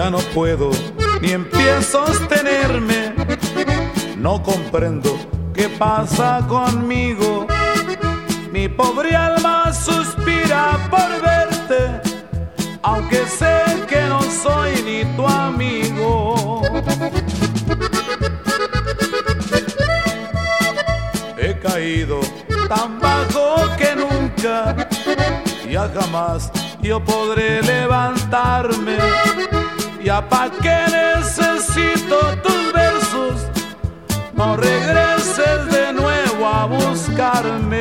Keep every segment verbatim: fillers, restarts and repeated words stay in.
Ya no puedo ni en pie sostenerme. No comprendo qué pasa conmigo. Mi pobre alma suspira por verte, aunque sé que no soy ni tu amigo. He caído tan bajo que nunca, ya jamás yo podré levantarme. Ya pa' qué necesito tus versos, no regreses de nuevo a buscarme.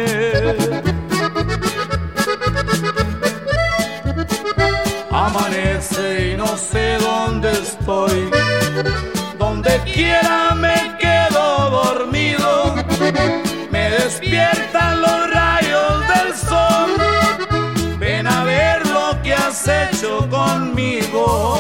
Amanece y no sé dónde estoy, donde quiera me quedo dormido. Me despiertan los rayos del sol, ven a ver lo que has hecho conmigo.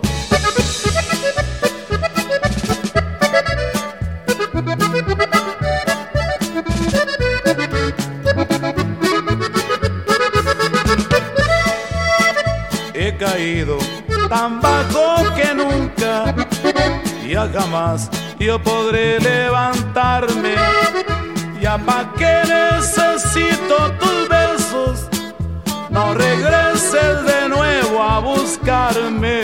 He caído tan bajo que nunca, ya jamás yo podré levantarme. Ya pa' qué necesito tus besos, no regreses de nuevo a buscarme.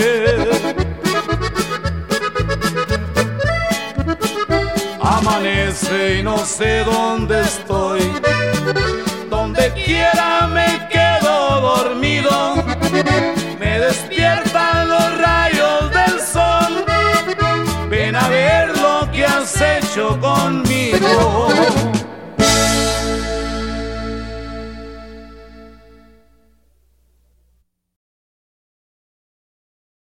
Amanece y no sé dónde estoy, donde quiera me quedo dormido. Me despiertan los rayos del sol, ven a ver lo que has hecho conmigo.